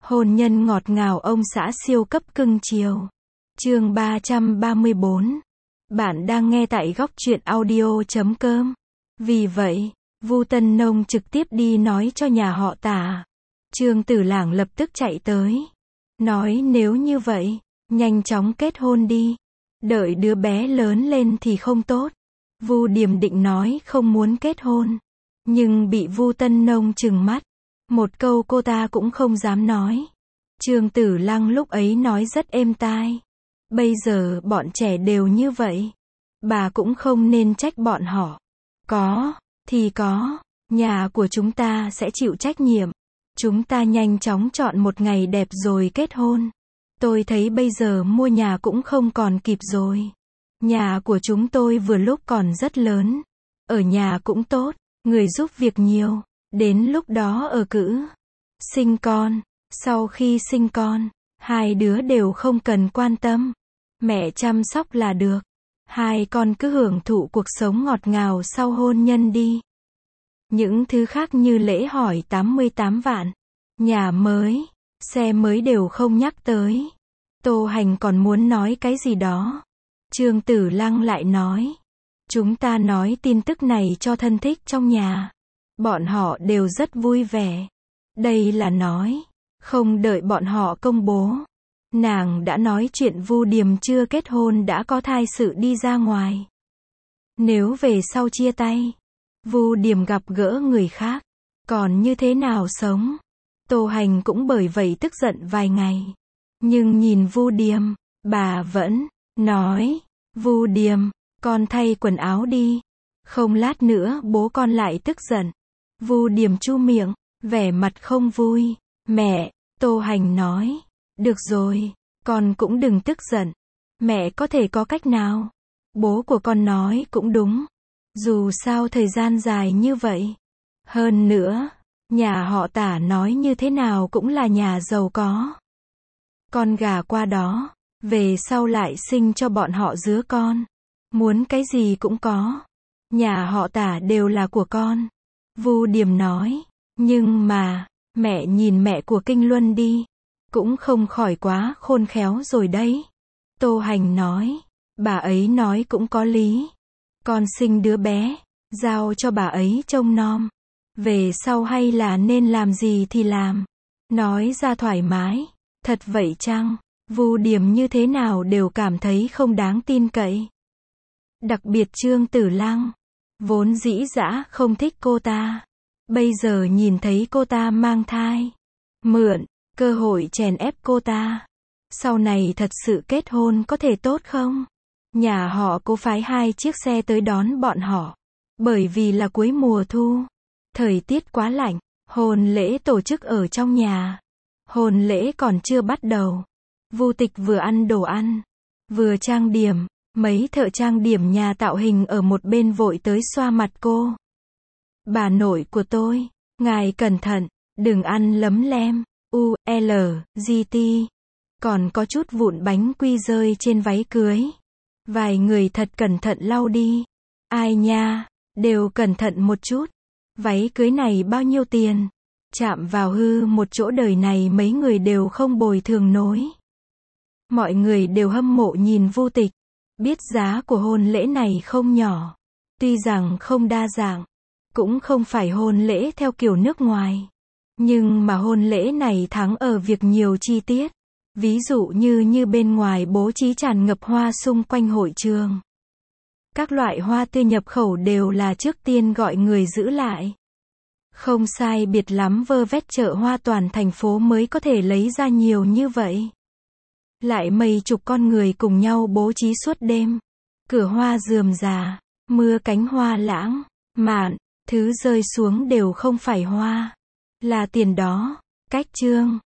Hôn nhân ngọt ngào ông xã siêu cấp cưng chiều. Chương 334. Bạn đang nghe tại góc truyện audio.com. Vì vậy, Vu Tân Nông trực tiếp đi nói cho nhà họ Tả. Trương Tử Lảng lập tức chạy tới. Nói nếu như vậy, nhanh chóng kết hôn đi. Đợi đứa bé lớn lên thì không tốt. Vu Điềm định nói không muốn kết hôn. Nhưng bị Vu Tân Nông trừng mắt. Một câu cô ta cũng không dám nói. Trương Tử Lăng lúc ấy nói rất êm tai. Bây giờ bọn trẻ đều như vậy. Bà cũng không nên trách bọn họ. Có, thì có. Nhà của chúng ta sẽ chịu trách nhiệm. Chúng ta nhanh chóng chọn một ngày đẹp rồi kết hôn. Tôi thấy bây giờ mua nhà cũng không còn kịp rồi. Nhà của chúng tôi vừa lúc còn rất lớn. Ở nhà cũng tốt, người giúp việc nhiều. Đến lúc đó ở cữ. Sinh con. Sau khi sinh con, hai đứa đều không cần quan tâm. Mẹ chăm sóc là được. Hai con cứ hưởng thụ cuộc sống ngọt ngào sau hôn nhân đi. Những thứ khác như lễ hỏi 88 vạn, nhà mới, xe mới đều không nhắc tới. Tô Hành còn muốn nói cái gì đó. Trương Tử Lăng lại nói. Chúng ta nói tin tức này cho thân thích trong nhà. Bọn họ đều rất vui vẻ. Đây là nói. Không đợi bọn họ công bố. Nàng đã nói chuyện Vu Điềm chưa kết hôn đã có thai sự đi ra ngoài. Nếu về sau chia tay, Vu Điềm gặp gỡ người khác, còn như thế nào sống? Tô Hành cũng bởi vậy tức giận vài ngày. Nhưng nhìn Vu Điềm, bà vẫn nói, Vu Điềm, con thay quần áo đi. Không lát nữa bố con lại tức giận. Vu Điềm chu miệng, vẻ mặt không vui. Mẹ, Tô Hành nói, được rồi, con cũng đừng tức giận. Mẹ có thể có cách nào? Bố của con nói cũng đúng. Dù sao thời gian dài như vậy. Hơn nữa, nhà họ Tả nói như thế nào cũng là nhà giàu có. Con gà qua đó, về sau lại sinh cho bọn họ đứa con. Muốn cái gì cũng có. Nhà họ Tả đều là của con. Vu Điềm nói, nhưng mà, mẹ nhìn mẹ của Kinh Luân đi. Cũng không khỏi quá khôn khéo rồi đấy. Tô Hành nói, bà ấy nói cũng có lý. Con sinh đứa bé, giao cho bà ấy trông nom. Về sau hay là nên làm gì thì làm. Nói ra thoải mái. Thật vậy chăng? Vu Điềm như thế nào đều cảm thấy không đáng tin cậy. Đặc biệt Trương Tử Lăng. Vốn dĩ dã không thích cô ta. Bây giờ nhìn thấy cô ta mang thai. Mượn cơ hội chèn ép cô ta. Sau này thật sự kết hôn có thể tốt không? Nhà họ Cố phái 2 chiếc xe tới đón bọn họ. Bởi vì là cuối mùa thu. Thời tiết quá lạnh. Hôn lễ tổ chức ở trong nhà. Hôn lễ còn chưa bắt đầu. Vu Tịch vừa ăn đồ ăn, vừa trang điểm. Mấy thợ trang điểm nhà tạo hình ở một bên vội tới xoa mặt cô. Bà nội của tôi, ngài cẩn thận, đừng ăn lấm lem. ULGT. Còn có chút vụn bánh quy rơi trên váy cưới. Vài người thật cẩn thận lau đi. Ai nha, đều cẩn thận một chút. Váy cưới này bao nhiêu tiền? Chạm vào hư một chỗ đời này mấy người đều không bồi thường nổi. Mọi người đều hâm mộ nhìn Vu Tịch. Biết giá của hôn lễ này không nhỏ. Tuy rằng không đa dạng. Cũng không phải hôn lễ theo kiểu nước ngoài. Nhưng mà hôn lễ này thắng ở việc nhiều chi tiết. Ví dụ như bên ngoài bố trí tràn ngập hoa xung quanh hội trường. Các loại hoa tươi nhập khẩu đều là trước tiên gọi người giữ lại. Không sai biệt lắm vơ vét chợ hoa toàn thành phố mới có thể lấy ra nhiều như vậy. Lại mấy chục con người cùng nhau bố trí suốt đêm. Cửa hoa rườm rà, mưa cánh hoa lãng, mạn, thứ rơi xuống đều không phải hoa. Là tiền đó. Cách chương